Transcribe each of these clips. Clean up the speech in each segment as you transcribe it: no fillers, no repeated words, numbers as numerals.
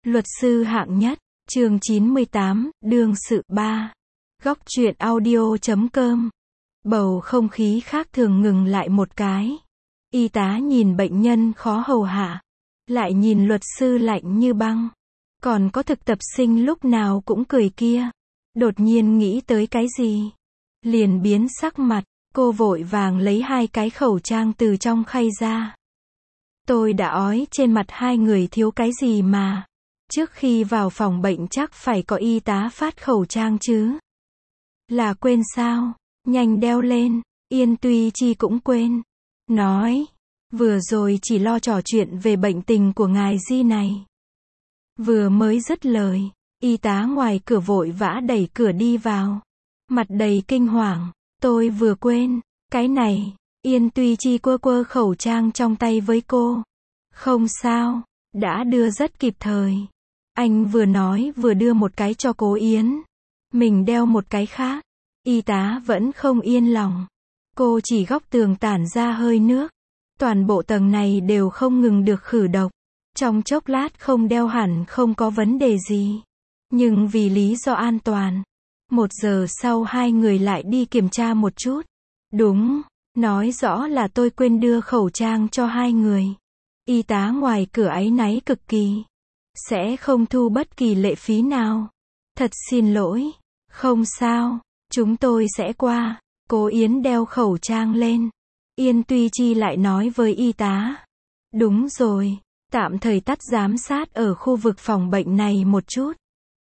Luật sư hạng nhất, chương 98, đương sự 3. Góc truyện audio.com. Bầu không khí khác thường ngừng lại một cái. Y tá nhìn bệnh nhân khó hầu hạ, lại nhìn luật sư lạnh như băng. Còn có thực tập sinh lúc nào cũng cười kia. Đột nhiên nghĩ tới cái gì? Liền biến sắc mặt, cô vội vàng lấy 2 cái khẩu trang từ trong khay ra. Tôi đã ói trên mặt 2 người thiếu cái gì mà. Trước khi vào phòng bệnh chắc phải có y tá phát khẩu trang chứ. Là quên sao? Nhanh đeo lên. Yên Tuy Chi cũng quên. Nói, vừa rồi chỉ lo trò chuyện về bệnh tình của ngài Di này. Vừa mới dứt lời, y tá ngoài cửa vội vã đẩy cửa đi vào. Mặt đầy kinh hoàng, tôi vừa quên, cái này. Yên Tuy Chi quơ quơ khẩu trang trong tay với cô. Không sao, đã đưa rất kịp thời. Anh vừa nói vừa đưa một cái cho cô Yến. Mình đeo một cái khác. Y tá vẫn không yên lòng. Cô chỉ góc tường tản ra hơi nước. Toàn bộ tầng này đều không ngừng được khử độc. Trong chốc lát không đeo hẳn không có vấn đề gì. Nhưng vì lý do an toàn, 1 giờ sau 2 người lại đi kiểm tra một chút. Đúng, nói rõ là tôi quên đưa khẩu trang cho 2 người. Y tá ngoài cửa áy náy cực kỳ. Sẽ không thu bất kỳ lệ phí nào. Thật xin lỗi. Không sao, chúng tôi sẽ qua. Cô Yến đeo khẩu trang lên. Yên Tuy Chi lại nói với y tá. Đúng rồi, tạm thời tắt giám sát ở khu vực phòng bệnh này một chút.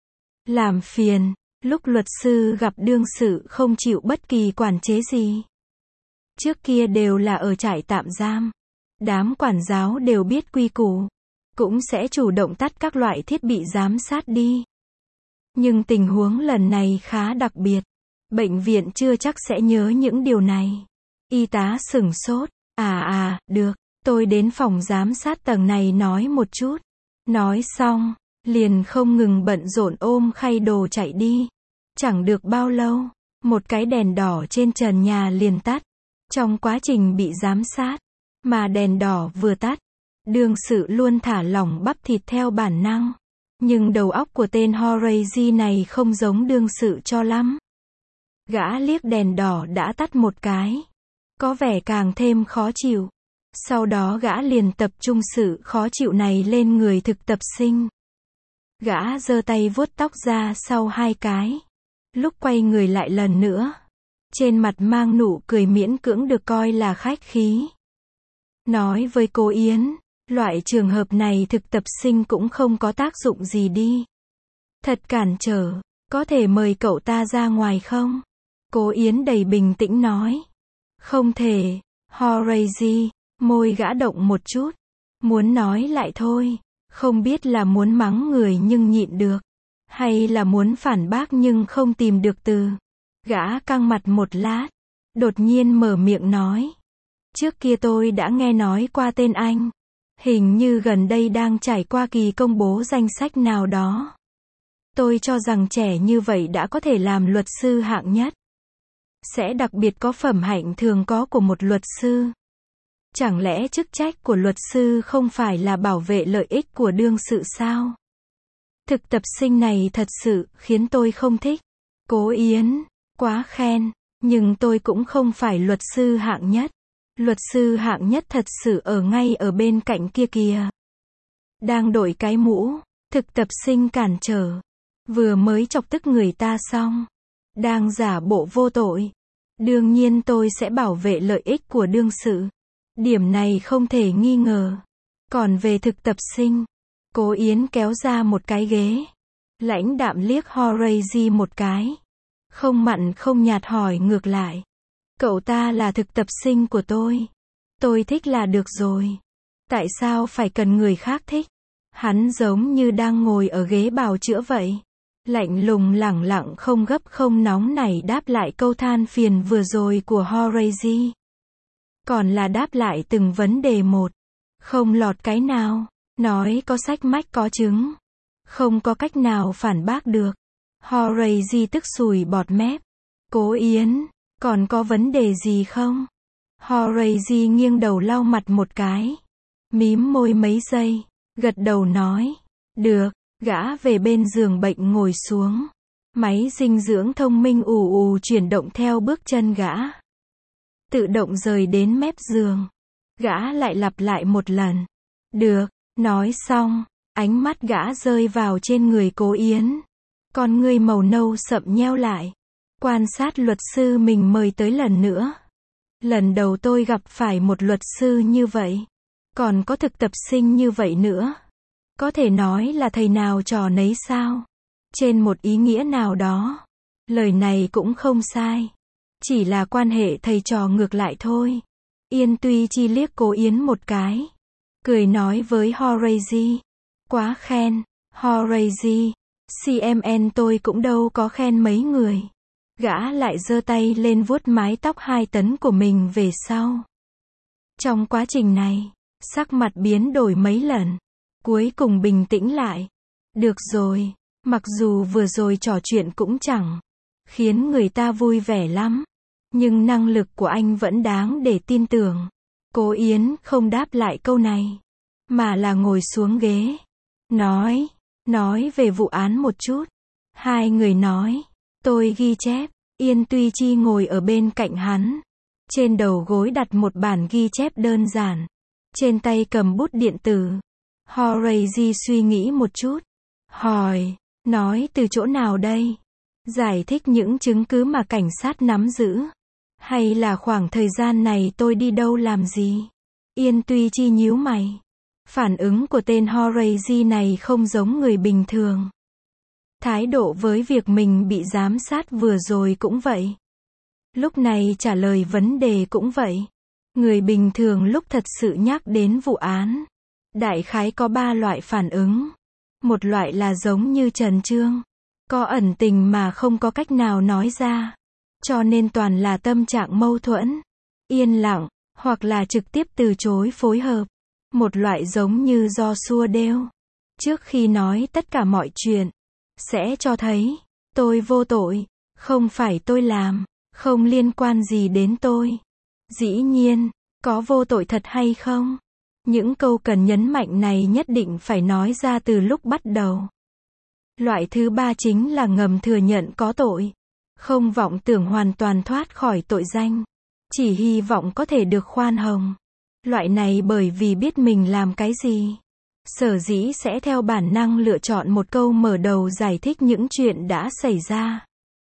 Làm phiền, lúc luật sư gặp đương sự không chịu bất kỳ quản chế gì. Trước kia đều là ở trại tạm giam. Đám quản giáo đều biết quy củ. Cũng sẽ chủ động tắt các loại thiết bị giám sát đi. Nhưng tình huống lần này khá đặc biệt. Bệnh viện chưa chắc sẽ nhớ những điều này. Y tá sửng sốt. Được, tôi đến phòng giám sát tầng này nói một chút. Nói xong, liền không ngừng bận rộn ôm khay đồ chạy đi. Chẳng được bao lâu, một cái đèn đỏ trên trần nhà liền tắt. Trong quá trình bị giám sát, mà đèn đỏ vừa tắt, đương sự luôn thả lỏng bắp thịt theo bản năng. Nhưng đầu óc của tên Horace này không giống đương sự cho lắm. Gã liếc đèn đỏ đã tắt một cái. Có vẻ càng thêm khó chịu. Sau đó gã liền tập trung sự khó chịu này lên người thực tập sinh. Gã giơ tay vuốt tóc ra sau 2 cái. Lúc quay người lại lần nữa, trên mặt mang nụ cười miễn cưỡng được coi là khách khí. Nói với cô Yến, loại trường hợp này thực tập sinh cũng không có tác dụng gì đi. Thật cản trở, có thể mời cậu ta ra ngoài không? Cô Yến đầy bình tĩnh nói. Không thể. Horace, môi gã động một chút. Muốn nói lại thôi. Không biết là muốn mắng người nhưng nhịn được. Hay là muốn phản bác nhưng không tìm được từ. Gã căng mặt một lát. Đột nhiên mở miệng nói. Trước kia tôi đã nghe nói qua tên anh. Hình như gần đây đang trải qua kỳ công bố danh sách nào đó. Tôi cho rằng trẻ như vậy đã có thể làm luật sư hạng nhất. Sẽ đặc biệt có phẩm hạnh thường có của một luật sư. Chẳng lẽ chức trách của luật sư không phải là bảo vệ lợi ích của đương sự sao? Thực tập sinh này thật sự khiến tôi không thích. Cố Yến, quá khen, nhưng tôi cũng không phải luật sư hạng nhất. Luật sư hạng nhất thật sự ở ngay ở bên cạnh kia kìa. Đang đội cái mũ, thực tập sinh cản trở. Vừa mới chọc tức người ta xong. Đang giả bộ vô tội. Đương nhiên tôi sẽ bảo vệ lợi ích của đương sự. Điểm này không thể nghi ngờ. Còn về thực tập sinh, Cố Yến kéo ra một cái ghế. Lãnh đạm liếc Horace một cái. Không mặn không nhạt hỏi ngược lại. Cậu ta là thực tập sinh của tôi. Tôi thích là được rồi. Tại sao phải cần người khác thích? Hắn giống như đang ngồi ở ghế bào chữa vậy. Lạnh lùng lẳng lặng không gấp không nóng nảy đáp lại câu than phiền vừa rồi của Horace. Còn là đáp lại từng vấn đề một. Không lọt cái nào. Nói có sách mách có chứng. Không có cách nào phản bác được. Horace tức sùi bọt mép. Cố Yến, còn có vấn đề gì không? Horace nghiêng đầu lau mặt một cái. Mím môi mấy giây. Gật đầu nói. Được, Gã về bên giường bệnh ngồi xuống. Máy dinh dưỡng thông minh ù ù chuyển động theo bước chân gã. Tự động rời đến mép giường. Gã lại lặp lại một lần. Được, nói xong, ánh mắt gã rơi vào trên người Cố Yến. Con ngươi màu nâu sậm nheo lại. Quan sát luật sư mình mời tới lần nữa. Lần đầu tôi gặp phải một luật sư như vậy. Còn có thực tập sinh như vậy nữa. Có thể nói là thầy nào trò nấy sao? Trên một ý nghĩa nào đó. Lời này cũng không sai. Chỉ là quan hệ thầy trò ngược lại thôi. Yên Tuy Chi liếc Cố Yến một cái. Cười nói với Horace. Quá khen, Horace. CMN tôi cũng đâu có khen mấy người. Gã lại giơ tay lên vuốt mái tóc 2 tấn của mình về sau. Trong quá trình này, sắc mặt biến đổi mấy lần. Cuối cùng bình tĩnh lại. Được rồi, mặc dù vừa rồi trò chuyện cũng chẳng khiến người ta vui vẻ lắm. Nhưng năng lực của anh vẫn đáng để tin tưởng. Cố Yến không đáp lại câu này. Mà là ngồi xuống ghế. Nói về vụ án một chút. Hai người nói. Tôi ghi chép. Yên Tuy Chi ngồi ở bên cạnh hắn. Trên đầu gối đặt một bản ghi chép đơn giản. Trên tay cầm bút điện tử. Horace suy nghĩ một chút. Hỏi. Nói từ chỗ nào đây? Giải thích những chứng cứ mà cảnh sát nắm giữ. Hay là khoảng thời gian này tôi đi đâu làm gì? Yên Tuy Chi nhíu mày. Phản ứng của tên Horace này không giống người bình thường. Thái độ với việc mình bị giám sát vừa rồi cũng vậy. Lúc này trả lời vấn đề cũng vậy. Người bình thường lúc thật sự nhắc đến vụ án, đại khái có 3 loại phản ứng. Một loại là giống như Trần Trương. Có ẩn tình mà không có cách nào nói ra. Cho nên toàn là tâm trạng mâu thuẫn, yên lặng, hoặc là trực tiếp từ chối phối hợp. Một loại giống như do xua đeo. Trước khi nói tất cả mọi chuyện, sẽ cho thấy, tôi vô tội, không phải tôi làm, không liên quan gì đến tôi. Dĩ nhiên, có vô tội thật hay không? Những câu cần nhấn mạnh này nhất định phải nói ra từ lúc bắt đầu. Loại thứ 3 chính là ngầm thừa nhận có tội. Không vọng tưởng hoàn toàn thoát khỏi tội danh. Chỉ hy vọng có thể được khoan hồng. Loại này bởi vì biết mình làm cái gì. Sở dĩ sẽ theo bản năng lựa chọn một câu mở đầu giải thích những chuyện đã xảy ra.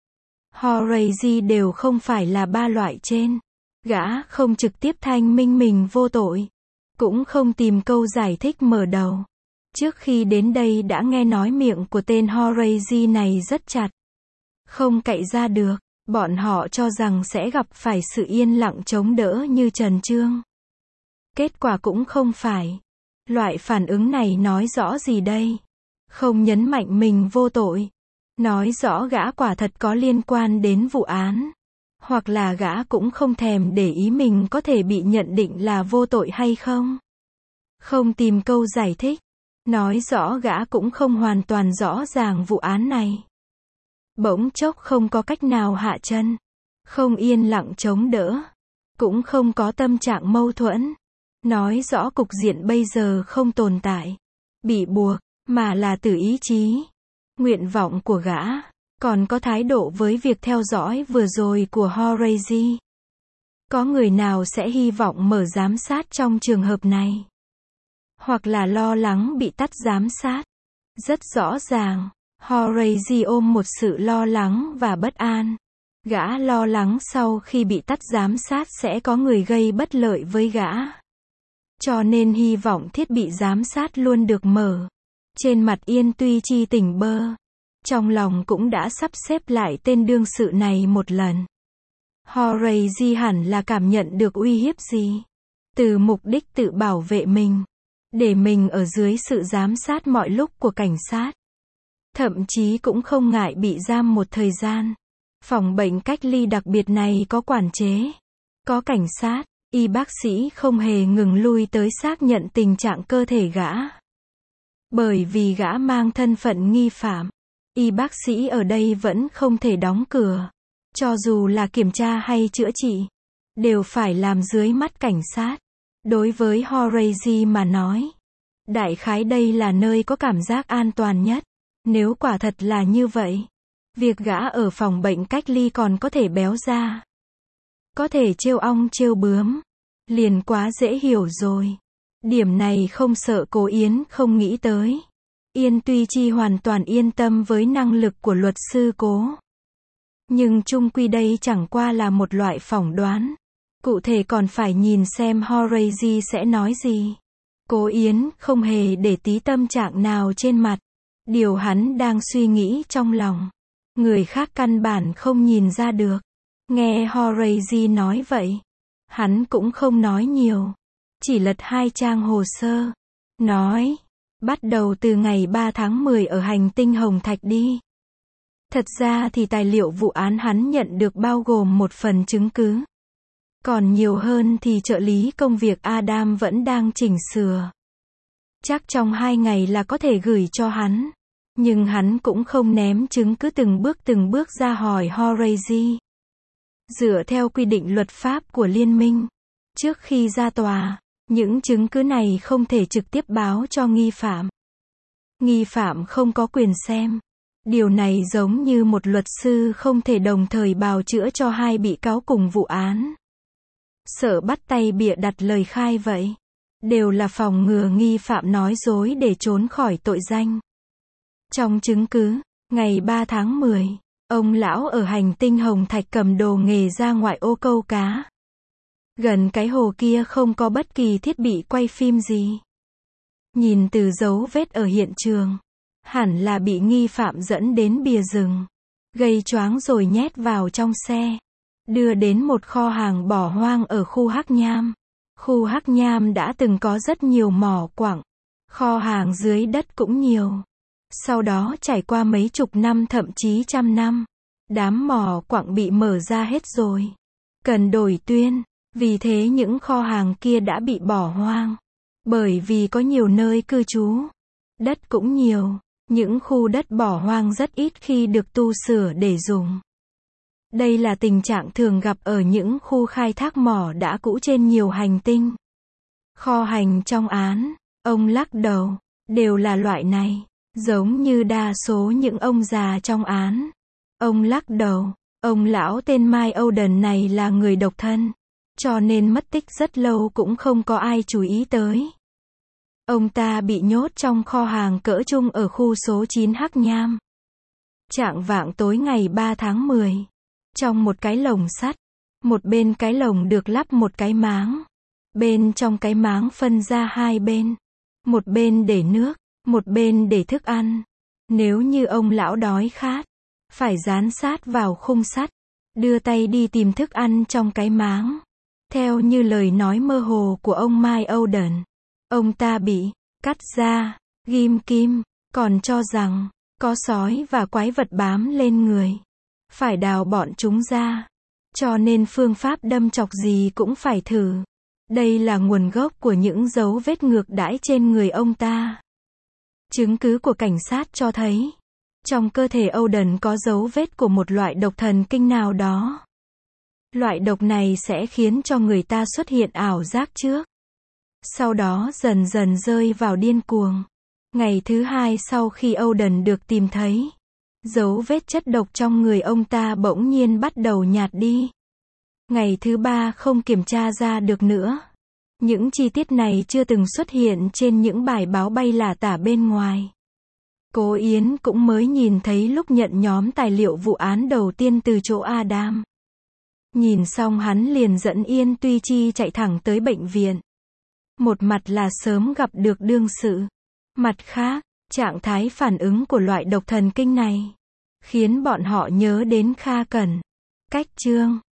Horace đều không phải là 3 loại trên. Gã không trực tiếp thanh minh mình vô tội. Cũng không tìm câu giải thích mở đầu. Trước khi đến đây đã nghe nói miệng của tên Horace này rất chặt. Không cậy ra được. Bọn họ cho rằng sẽ gặp phải sự yên lặng chống đỡ như Trần Trương. Kết quả cũng không phải. Loại phản ứng này nói rõ gì đây? Không nhấn mạnh mình vô tội. Nói rõ gã quả thật có liên quan đến vụ án. Hoặc là gã cũng không thèm để ý mình có thể bị nhận định là vô tội hay không. Không tìm câu giải thích. Nói rõ gã cũng không hoàn toàn rõ ràng vụ án này. Bỗng chốc không có cách nào hạ chân. Không yên lặng chống đỡ. Cũng không có tâm trạng mâu thuẫn. Nói rõ cục diện bây giờ không tồn tại. Bị buộc, mà là từ ý chí. Nguyện vọng của gã. Còn có thái độ với việc theo dõi vừa rồi của Horace. Có người nào sẽ hy vọng mở giám sát trong trường hợp này? Hoặc là lo lắng bị tắt giám sát? Rất rõ ràng. Horace ôm một sự lo lắng và bất an. Gã lo lắng sau khi bị tắt giám sát sẽ có người gây bất lợi với gã. Cho nên hy vọng thiết bị giám sát luôn được mở. Trên mặt Yên Tuy Chi tỉnh bơ. Trong lòng cũng đã sắp xếp lại tên đương sự này một lần. Horace hẳn là cảm nhận được uy hiếp gì. Từ mục đích tự bảo vệ mình. Để mình ở dưới sự giám sát mọi lúc của cảnh sát. Thậm chí cũng không ngại bị giam một thời gian. Phòng bệnh cách ly đặc biệt này có quản chế. Có cảnh sát, y bác sĩ không hề ngừng lui tới xác nhận tình trạng cơ thể gã. Bởi vì gã mang thân phận nghi phạm. Y bác sĩ ở đây vẫn không thể đóng cửa. Cho dù là kiểm tra hay chữa trị. Đều phải làm dưới mắt cảnh sát. Đối với Horace mà nói. Đại khái đây là nơi có cảm giác an toàn nhất. Nếu quả thật là như vậy, việc gã ở phòng bệnh cách ly còn có thể béo ra, có thể trêu ong trêu bướm, liền quá dễ hiểu rồi. Điểm này không sợ Cố Yến không nghĩ tới. Yên Tuy Chi hoàn toàn yên tâm với năng lực của luật sư Cố. Nhưng chung quy đây chẳng qua là một loại phỏng đoán. Cụ thể còn phải nhìn xem Horace sẽ nói gì. Cố Yến không hề để tí tâm trạng nào trên mặt. Điều hắn đang suy nghĩ trong lòng, người khác căn bản không nhìn ra được. Nghe Horace nói vậy, hắn cũng không nói nhiều. Chỉ lật 2 trang hồ sơ. Nói, bắt đầu từ ngày 3 tháng 10 ở hành tinh Hồng Thạch đi. Thật ra thì tài liệu vụ án hắn nhận được bao gồm một phần chứng cứ. Còn nhiều hơn thì trợ lý công việc Adam vẫn đang chỉnh sửa. Chắc trong 2 ngày là có thể gửi cho hắn. Nhưng hắn cũng không ném chứng cứ từng bước ra hỏi Horace. Dựa theo quy định luật pháp của liên minh, trước khi ra tòa, những chứng cứ này không thể trực tiếp báo cho nghi phạm. Nghi phạm không có quyền xem. Điều này giống như một luật sư không thể đồng thời bào chữa cho 2 bị cáo cùng vụ án. Sợ bắt tay bịa đặt lời khai vậy. Đều là phòng ngừa nghi phạm nói dối để trốn khỏi tội danh. Trong chứng cứ, ngày 3 tháng 10, ông lão ở hành tinh Hồng Thạch cầm đồ nghề ra ngoại ô câu cá. Gần cái hồ kia không có bất kỳ thiết bị quay phim gì. Nhìn từ dấu vết ở hiện trường, hẳn là bị nghi phạm dẫn đến bìa rừng, gây choáng rồi nhét vào trong xe, đưa đến một kho hàng bỏ hoang ở khu Hắc Nham. Khu Hắc Nham đã từng có rất nhiều mỏ quặng, kho hàng dưới đất cũng nhiều. Sau đó trải qua mấy chục năm thậm chí trăm năm, đám mỏ quặng bị mở ra hết rồi. Cần đổi tuyên, vì thế những kho hàng kia đã bị bỏ hoang. Bởi vì có nhiều nơi cư trú, đất cũng nhiều, những khu đất bỏ hoang rất ít khi được tu sửa để dùng. Đây là tình trạng thường gặp ở những khu khai thác mỏ đã cũ trên nhiều hành tinh. Kho hành trong án, ông lắc đầu, đều là loại này, giống như đa số những ông già trong án. Ông lắc đầu, ông lão tên Mike Oden này là người độc thân, cho nên mất tích rất lâu cũng không có ai chú ý tới. Ông ta bị nhốt trong kho hàng cỡ trung ở khu số 9 Hắc Nham. Chạng vạng tối ngày 3 tháng 10, trong một cái lồng sắt, một bên cái lồng được lắp một cái máng. Bên trong cái máng phân ra 2 bên. Một bên để nước, một bên để thức ăn. Nếu như ông lão đói khát, phải dán sát vào khung sắt, đưa tay đi tìm thức ăn trong cái máng. Theo như lời nói mơ hồ của ông Mike Oden, ông ta bị cắt da, ghim kim, còn cho rằng có sói và quái vật bám lên người, phải đào bọn chúng ra. Cho nên phương pháp đâm chọc gì cũng phải thử. Đây là nguồn gốc của những dấu vết ngược đãi trên người ông ta. Chứng cứ của cảnh sát cho thấy, trong cơ thể Oden có dấu vết của một loại độc thần kinh nào đó. Loại độc này sẽ khiến cho người ta xuất hiện ảo giác trước, sau đó dần dần rơi vào điên cuồng. Ngày thứ 2 sau khi Oden được tìm thấy, dấu vết chất độc trong người ông ta bỗng nhiên bắt đầu nhạt đi. Ngày thứ 3 không kiểm tra ra được nữa. Những chi tiết này chưa từng xuất hiện trên những bài báo bay lả tả bên ngoài. Cố Yến cũng mới nhìn thấy lúc nhận nhóm tài liệu vụ án đầu tiên từ chỗ Adam. Nhìn xong hắn liền dẫn Yên Tuy Chi chạy thẳng tới bệnh viện. Một mặt là sớm gặp được đương sự. Mặt khác, trạng thái phản ứng của loại độc thần kinh này khiến bọn họ nhớ đến Kha Cẩn, Cách Trương,